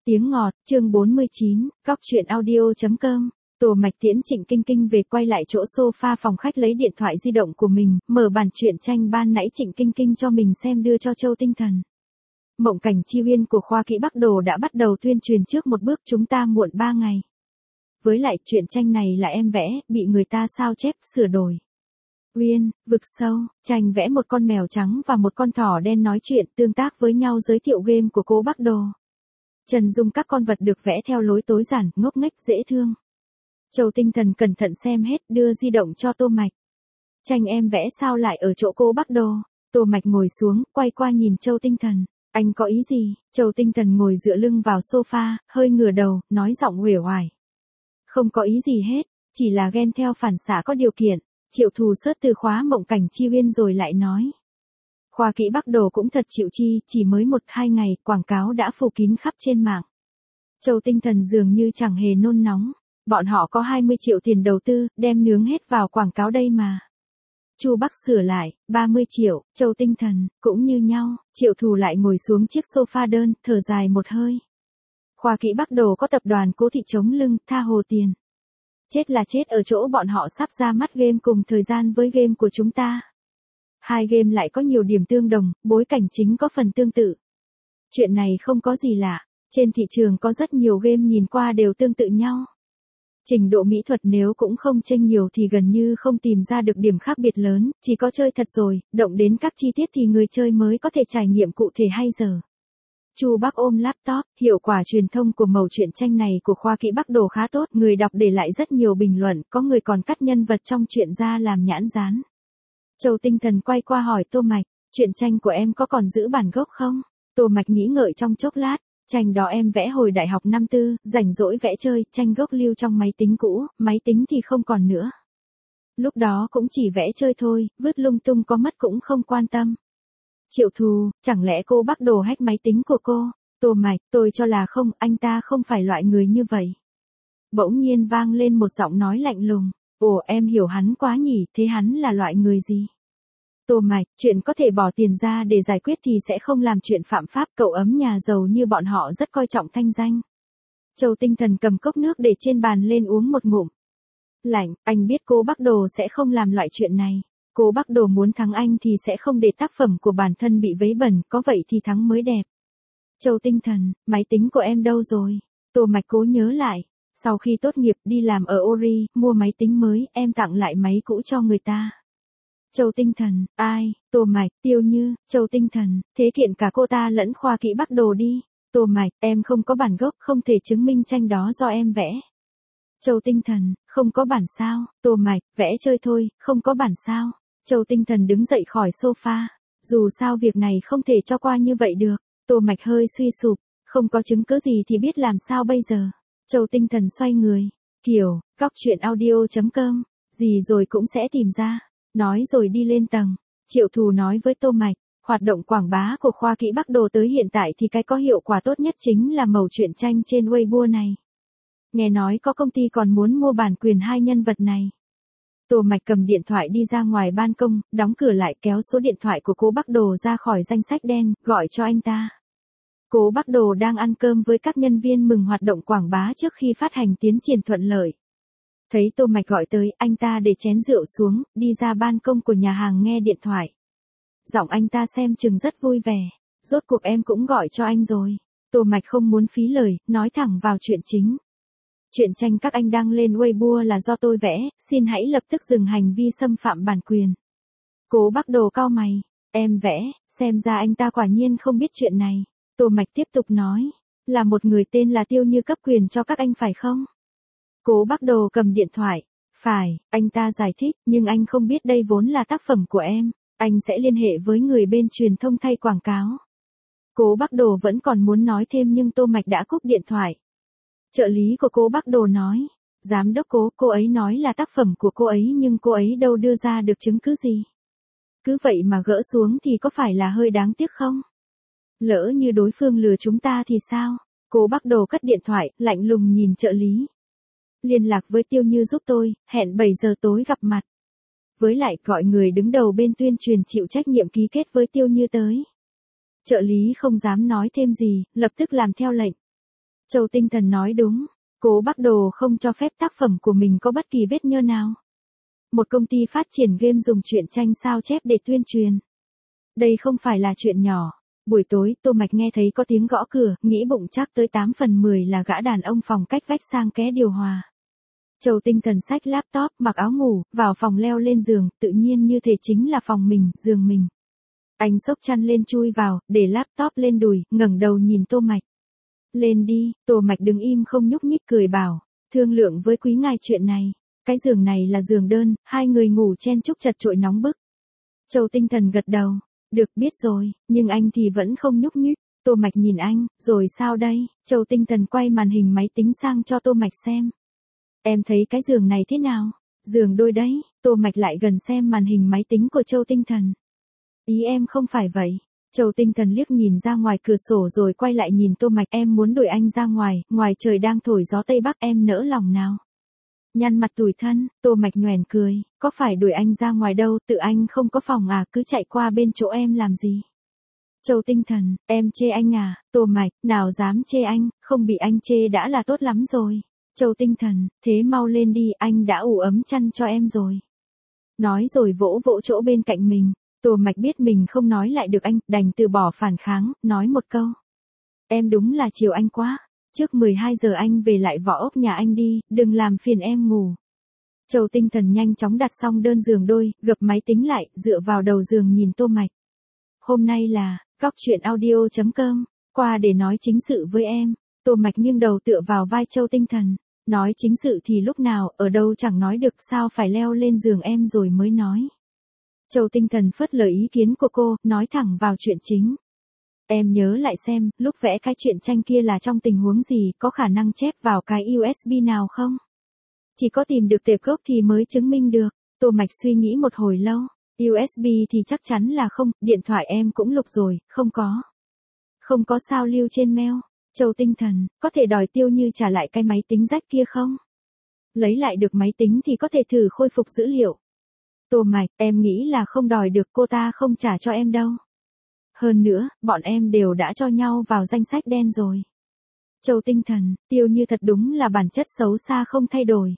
Tiếng ngọt, chương 49, góc truyện audio.com. Tô Mạch tiễn Trịnh Kinh Kinh về, quay lại chỗ sofa phòng khách lấy điện thoại di động của mình, mở bản truyện tranh ban nãy Trịnh Kinh Kinh cho mình xem đưa cho Châu Tinh Thần. Mộng cảnh chi uyên của Khoa Kỹ Bắc Đồ đã bắt đầu tuyên truyền trước một bước, chúng ta muộn 3 ngày. Với lại truyện tranh này là em vẽ, bị người ta sao chép, sửa đổi. Uyên, vực sâu, tranh vẽ một con mèo trắng và một con thỏ đen nói chuyện tương tác với nhau, giới thiệu game của cô Bắc Đồ. Trần dung các con vật được vẽ theo lối tối giản, ngốc nghếch dễ thương. Châu Tinh Thần cẩn thận xem hết, đưa di động cho Tô Mạch. Tranh em vẽ sao lại ở chỗ cô Bắc Đồ? Tô Mạch ngồi xuống, quay qua nhìn Châu Tinh Thần. Anh có ý gì? Châu Tinh Thần ngồi dựa lưng vào sofa, hơi ngửa đầu, nói giọng uể oải. Không có ý gì hết, chỉ là ghen theo phản xạ có điều kiện. Triệu Thù sớt từ khóa mộng cảnh chi uyên rồi lại nói. Khoa Kỹ Bắc Đồ cũng thật chịu chi, chỉ mới 1-2 ngày, quảng cáo đã phủ kín khắp trên mạng. Châu Tinh Thần dường như chẳng hề nôn nóng, bọn họ có 20 triệu tiền đầu tư, đem nướng hết vào quảng cáo đây mà. Chu Bắc sửa lại, 30 triệu, Châu Tinh Thần, cũng như nhau. Triệu Thù lại ngồi xuống chiếc sofa đơn, thở dài một hơi. Khoa Kỹ Bắc Đồ có tập đoàn Cố Thị chống lưng, tha hồ tiền. Chết là chết ở chỗ bọn họ sắp ra mắt game cùng thời gian với game của chúng ta. Hai game lại có nhiều điểm tương đồng, bối cảnh chính có phần tương tự. Chuyện này không có gì lạ, trên thị trường có rất nhiều game nhìn qua đều tương tự nhau. Trình độ mỹ thuật nếu cũng không chênh nhiều thì gần như không tìm ra được điểm khác biệt lớn, chỉ có chơi thật rồi, động đến các chi tiết thì người chơi mới có thể trải nghiệm cụ thể hay giờ. Chu Bắc ôm laptop, hiệu quả truyền thông của mẩu truyện tranh này của Khoa Kỹ Bắc Đồ khá tốt, người đọc để lại rất nhiều bình luận, có người còn cắt nhân vật trong truyện ra làm nhãn dán. Châu Tinh Thần quay qua hỏi Tô Mạch, truyện tranh của em có còn giữ bản gốc không? Tô Mạch nghĩ ngợi trong chốc lát, tranh đó em vẽ hồi đại học năm tư, rảnh rỗi vẽ chơi, tranh gốc lưu trong máy tính cũ, máy tính thì không còn nữa. Lúc đó cũng chỉ vẽ chơi thôi, vứt lung tung có mất cũng không quan tâm. Triệu Thù, chẳng lẽ cô Bắc Đồ hack máy tính của cô? Tô Mạch, tôi cho là không, anh ta không phải loại người như vậy. Bỗng nhiên vang lên một giọng nói lạnh lùng. Ồ, em hiểu hắn quá nhỉ, thế hắn là loại người gì? Tô Mạch, chuyện có thể bỏ tiền ra để giải quyết thì sẽ không làm chuyện phạm pháp, cậu ấm nhà giàu như bọn họ rất coi trọng thanh danh. Châu Tinh Thần cầm cốc nước để trên bàn lên uống một ngụm. Lạnh, anh biết cô Bắc Đồ sẽ không làm loại chuyện này. Cô Bắc Đồ muốn thắng anh thì sẽ không để tác phẩm của bản thân bị vấy bẩn, có vậy thì thắng mới đẹp. Châu Tinh Thần, máy tính của em đâu rồi? Tô Mạch cố nhớ lại. Sau khi tốt nghiệp đi làm ở Ori, mua máy tính mới, em tặng lại máy cũ cho người ta. Châu Tinh Thần, ai? Tô Mạch, Tiêu Như, Châu Tinh Thần, thế kiện cả cô ta lẫn Khoa Kỹ Bắc Đồ đi. Tô Mạch, em không có bản gốc, không thể chứng minh tranh đó do em vẽ. Châu Tinh Thần, không có bản sao? Tô Mạch, vẽ chơi thôi, không có bản sao? Châu Tinh Thần đứng dậy khỏi sofa. Dù sao việc này không thể cho qua như vậy được. Tô Mạch hơi suy sụp, không có chứng cứ gì thì biết làm sao bây giờ. Châu Tinh Thần xoay người. Kiểu, góc truyện audio.com, gì rồi cũng sẽ tìm ra. Nói rồi đi lên tầng. Triệu Thù nói với Tô Mạch, hoạt động quảng bá của Khoa Kỹ Bắc Đồ tới hiện tại thì cái có hiệu quả tốt nhất chính là mẩu truyện tranh trên Weibo này. Nghe nói có công ty còn muốn mua bản quyền hai nhân vật này. Tô Mạch cầm điện thoại đi ra ngoài ban công, đóng cửa lại, kéo số điện thoại của cô Bắc Đồ ra khỏi danh sách đen, gọi cho anh ta. Cố Bắc Đồ đang ăn cơm với các nhân viên mừng hoạt động quảng bá trước khi phát hành tiến triển thuận lợi. Thấy Tô Mạch gọi tới, anh ta để chén rượu xuống, đi ra ban công của nhà hàng nghe điện thoại. Giọng anh ta xem chừng rất vui vẻ. Rốt cuộc em cũng gọi cho anh rồi. Tô Mạch không muốn phí lời, nói thẳng vào chuyện chính. Truyện tranh các anh đăng lên Weibo là do tôi vẽ, xin hãy lập tức dừng hành vi xâm phạm bản quyền. Cố Bắc Đồ cau mày, em vẽ, xem ra anh ta quả nhiên không biết chuyện này. Tô Mạch tiếp tục nói, là một người tên là Tiêu Như cấp quyền cho các anh phải không? Cố Bắc Đồ cầm điện thoại, phải, anh ta giải thích, nhưng anh không biết đây vốn là tác phẩm của em, anh sẽ liên hệ với người bên truyền thông thay quảng cáo. Cố Bắc Đồ vẫn còn muốn nói thêm nhưng Tô Mạch đã cúp điện thoại. Trợ lý của cô Bắc Đồ nói, giám đốc Cố, cô ấy nói là tác phẩm của cô ấy nhưng cô ấy đâu đưa ra được chứng cứ gì. Cứ vậy mà gỡ xuống thì có phải là hơi đáng tiếc không? Lỡ như đối phương lừa chúng ta thì sao? Cố Bắc Đồ cất điện thoại, lạnh lùng nhìn trợ lý. Liên lạc với Tiêu Như giúp tôi, hẹn 7 giờ tối gặp mặt. Với lại gọi người đứng đầu bên tuyên truyền chịu trách nhiệm ký kết với Tiêu Như tới. Trợ lý không dám nói thêm gì, lập tức làm theo lệnh. Châu Tinh Thần nói đúng, Cố Bắc Đồ không cho phép tác phẩm của mình có bất kỳ vết nhơ nào. Một công ty phát triển game dùng truyện tranh sao chép để tuyên truyền. Đây không phải là chuyện nhỏ. Buổi tối, Tô Mạch nghe thấy có tiếng gõ cửa, nghĩ bụng chắc tới 8 phần 10 là gã đàn ông phòng cách vách sang ké điều hòa. Châu Tinh Thần xách laptop, mặc áo ngủ, vào phòng leo lên giường, tự nhiên như thể chính là phòng mình, giường mình. Anh xốc chăn lên chui vào, để laptop lên đùi, ngẩng đầu nhìn Tô Mạch. Lên đi, Tô Mạch đứng im không nhúc nhích cười bảo, thương lượng với quý ngài chuyện này. Cái giường này là giường đơn, hai người ngủ chen chúc chật chội nóng bức. Châu Tinh Thần gật đầu, được biết rồi, nhưng anh thì vẫn không nhúc nhích. Tô Mạch nhìn anh, rồi sao đây? Châu Tinh Thần quay màn hình máy tính sang cho Tô Mạch xem. Em thấy cái giường này thế nào? Giường đôi đấy, Tô Mạch lại gần xem màn hình máy tính của Châu Tinh Thần. Ý em không phải vậy. Châu Tinh Thần liếc nhìn ra ngoài cửa sổ rồi quay lại nhìn Tô Mạch. Em muốn đuổi anh ra ngoài, ngoài trời đang thổi gió Tây Bắc, em nỡ lòng nào? Nhăn mặt tủi thân, Tô Mạch nhoẻn cười, có phải đuổi anh ra ngoài đâu, tự anh không có phòng à, cứ chạy qua bên chỗ em làm gì? Châu Tinh Thần, em chê anh à? Tô Mạch, nào dám chê anh, không bị anh chê đã là tốt lắm rồi. Châu Tinh Thần, thế mau lên đi, anh đã ủ ấm chăn cho em rồi. Nói rồi vỗ vỗ chỗ bên cạnh mình. Tô Mạch biết mình không nói lại được anh, đành từ bỏ phản kháng, nói một câu. Em đúng là chiều anh quá. Trước 12 giờ anh về lại vỏ ốc nhà anh đi, đừng làm phiền em ngủ. Châu Tinh Thần nhanh chóng đặt xong đơn giường đôi, gập máy tính lại, dựa vào đầu giường nhìn Tô Mạch. Hôm nay là, góc chuyện audio.com, qua để nói chính sự với em. Tô Mạch nghiêng đầu tựa vào vai Châu Tinh Thần. Nói chính sự thì lúc nào, ở đâu chẳng nói được, sao phải leo lên giường em rồi mới nói. Châu Tinh Thần phớt lờ ý kiến của cô, nói thẳng vào chuyện chính. Em nhớ lại xem, lúc vẽ cái truyện tranh kia là trong tình huống gì, có khả năng chép vào cái USB nào không? Chỉ có tìm được tệp gốc thì mới chứng minh được. Tô Mạch suy nghĩ một hồi lâu. USB thì chắc chắn là không, điện thoại em cũng lục rồi, không có. Không có sao lưu trên mail. Châu Tinh Thần, có thể đòi Tiêu Như trả lại cái máy tính rách kia không? Lấy lại được máy tính thì có thể thử khôi phục dữ liệu. Tô Mạch, em nghĩ là không đòi được, cô ta không trả cho em đâu. Hơn nữa, bọn em đều đã cho nhau vào danh sách đen rồi. Châu Tinh Thần, Tiêu Như thật đúng là bản chất xấu xa không thay đổi.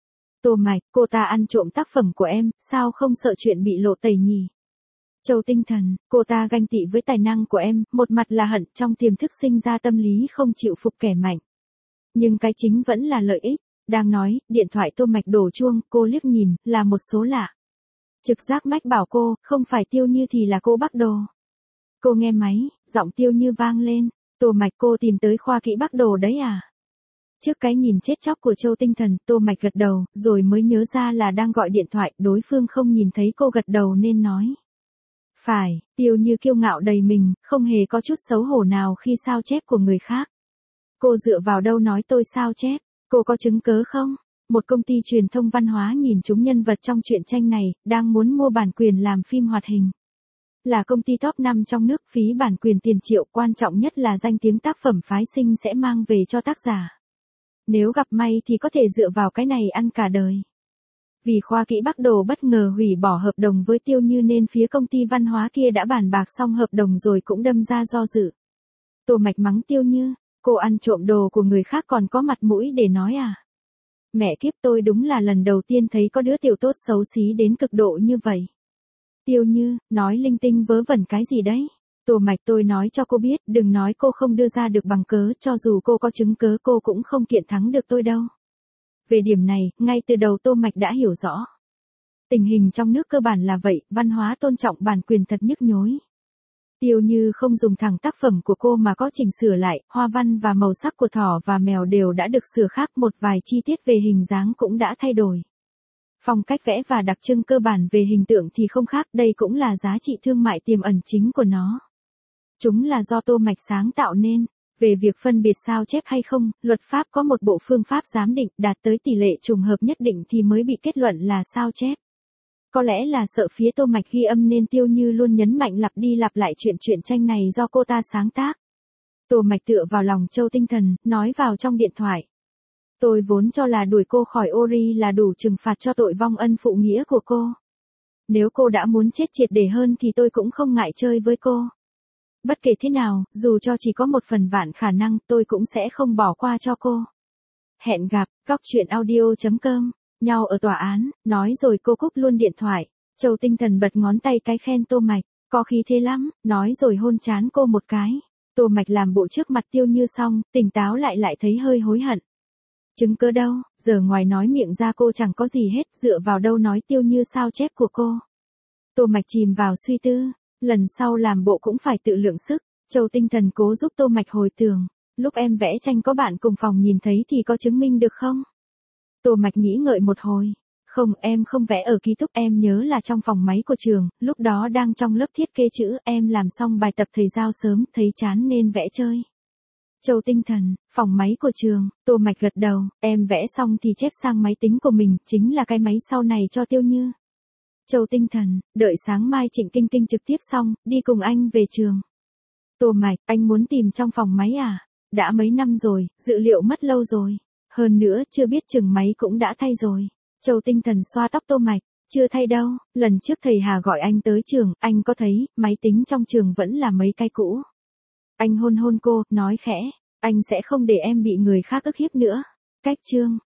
Tô Mạch, cô ta ăn trộm tác phẩm của em, sao không sợ chuyện bị lộ tẩy nhỉ? Châu Tinh Thần, cô ta ganh tị với tài năng của em, một mặt là hận, trong tiềm thức sinh ra tâm lý không chịu phục kẻ mạnh. Nhưng cái chính vẫn là lợi ích. Đang nói, điện thoại Tô Mạch đổ chuông, cô liếc nhìn, là một số lạ. Trực giác mách bảo cô, không phải Tiêu Như thì là cô Bắc Đồ. Cô nghe máy, giọng Tiêu Như vang lên. Tô Mạch, cô tìm tới khoa kỹ Bắc Đồ đấy à? Trước cái nhìn chết chóc của Châu Tinh Thần, Tô Mạch gật đầu, rồi mới nhớ ra là đang gọi điện thoại, đối phương không nhìn thấy cô gật đầu nên nói. Phải, Tiêu Như kiêu ngạo đầy mình, không hề có chút xấu hổ nào khi sao chép của người khác. Cô dựa vào đâu nói tôi sao chép? Cô có chứng cớ không? Một công ty truyền thông văn hóa nhìn trúng nhân vật trong truyện tranh này, đang muốn mua bản quyền làm phim hoạt hình. Là công ty top 5 trong nước, phí bản quyền tiền triệu, quan trọng nhất là danh tiếng tác phẩm phái sinh sẽ mang về cho tác giả. Nếu gặp may thì có thể dựa vào cái này ăn cả đời. Vì khoa kỹ Bắc Đồ bất ngờ hủy bỏ hợp đồng với Tiêu Như nên phía công ty văn hóa kia đã bàn bạc xong hợp đồng rồi cũng đâm ra do dự. Tô Mạch mắng Tiêu Như, cô ăn trộm đồ của người khác còn có mặt mũi để nói à? Mẹ kiếp, tôi đúng là lần đầu tiên thấy có đứa tiểu tốt xấu xí đến cực độ như vậy. Tiêu Như, nói linh tinh vớ vẩn cái gì đấy? Tô Mạch, tôi nói cho cô biết, đừng nói cô không đưa ra được bằng cớ, cho dù cô có chứng cớ cô cũng không kiện thắng được tôi đâu. Về điểm này, ngay từ đầu Tô Mạch đã hiểu rõ. Tình hình trong nước cơ bản là vậy, văn hóa tôn trọng bản quyền thật nhức nhối. Tiêu Như không dùng thẳng tác phẩm của cô mà có chỉnh sửa lại, hoa văn và màu sắc của thỏ và mèo đều đã được sửa khác, một vài chi tiết về hình dáng cũng đã thay đổi. Phong cách vẽ và đặc trưng cơ bản về hình tượng thì không khác, đây cũng là giá trị thương mại tiềm ẩn chính của nó. Chúng là do Tô Mạch sáng tạo nên. Về việc phân biệt sao chép hay không, luật pháp có một bộ phương pháp giám định, đạt tới tỷ lệ trùng hợp nhất định thì mới bị kết luận là sao chép. Có lẽ là sợ phía Tô Mạch ghi âm nên Tiêu Như luôn nhấn mạnh lặp đi lặp lại truyện tranh này do cô ta sáng tác. Tô Mạch tựa vào lòng Châu Tinh Thần, nói vào trong điện thoại. Tôi vốn cho là đuổi cô khỏi Ori là đủ trừng phạt cho tội vong ân phụ nghĩa của cô. Nếu cô đã muốn chết triệt để hơn thì tôi cũng không ngại chơi với cô. Bất kể thế nào, dù cho chỉ có 1/1000 khả năng, tôi cũng sẽ không bỏ qua cho cô. Hẹn gặp, góc chuyện audio.com, nhau ở tòa án, nói rồi cô cúp luôn điện thoại. Châu Tinh Thần bật ngón tay cái khen Tô Mạch, có khí thế lắm, nói rồi hôn trán cô một cái. Tô Mạch làm bộ trước mặt Tiêu Như xong, tỉnh táo lại thấy hơi hối hận. Chứng cớ đâu, giờ ngoài nói miệng ra cô chẳng có gì hết, dựa vào đâu nói Tiêu Như sao chép của cô. Tô Mạch chìm vào suy tư, lần sau làm bộ cũng phải tự lượng sức. Châu Tinh Thần cố giúp Tô Mạch hồi tưởng, lúc em vẽ tranh có bạn cùng phòng nhìn thấy thì có chứng minh được không? Tô Mạch nghĩ ngợi một hồi, không, em không vẽ ở ký túc, em nhớ là trong phòng máy của trường, lúc đó đang trong lớp thiết kế chữ, em làm xong bài tập thầy giao sớm, thấy chán nên vẽ chơi. Châu Tinh Thần, phòng máy của trường, Tô Mạch gật đầu, em vẽ xong thì chép sang máy tính của mình, chính là cái máy sau này cho Tiêu Như. Châu Tinh Thần, đợi sáng mai Trịnh Kinh Kinh trực tiếp xong, đi cùng anh về trường. Tô Mạch, anh muốn tìm trong phòng máy à? Đã mấy năm rồi, dữ liệu mất lâu rồi. Hơn nữa, chưa biết chừng máy cũng đã thay rồi. Châu Tinh Thần xoa tóc Tô Mạch, chưa thay đâu, lần trước thầy Hà gọi anh tới trường, anh có thấy, máy tính trong trường vẫn là mấy cái cũ. Anh hôn hôn cô, nói khẽ, anh sẽ không để em bị người khác ức hiếp nữa. Cách chương.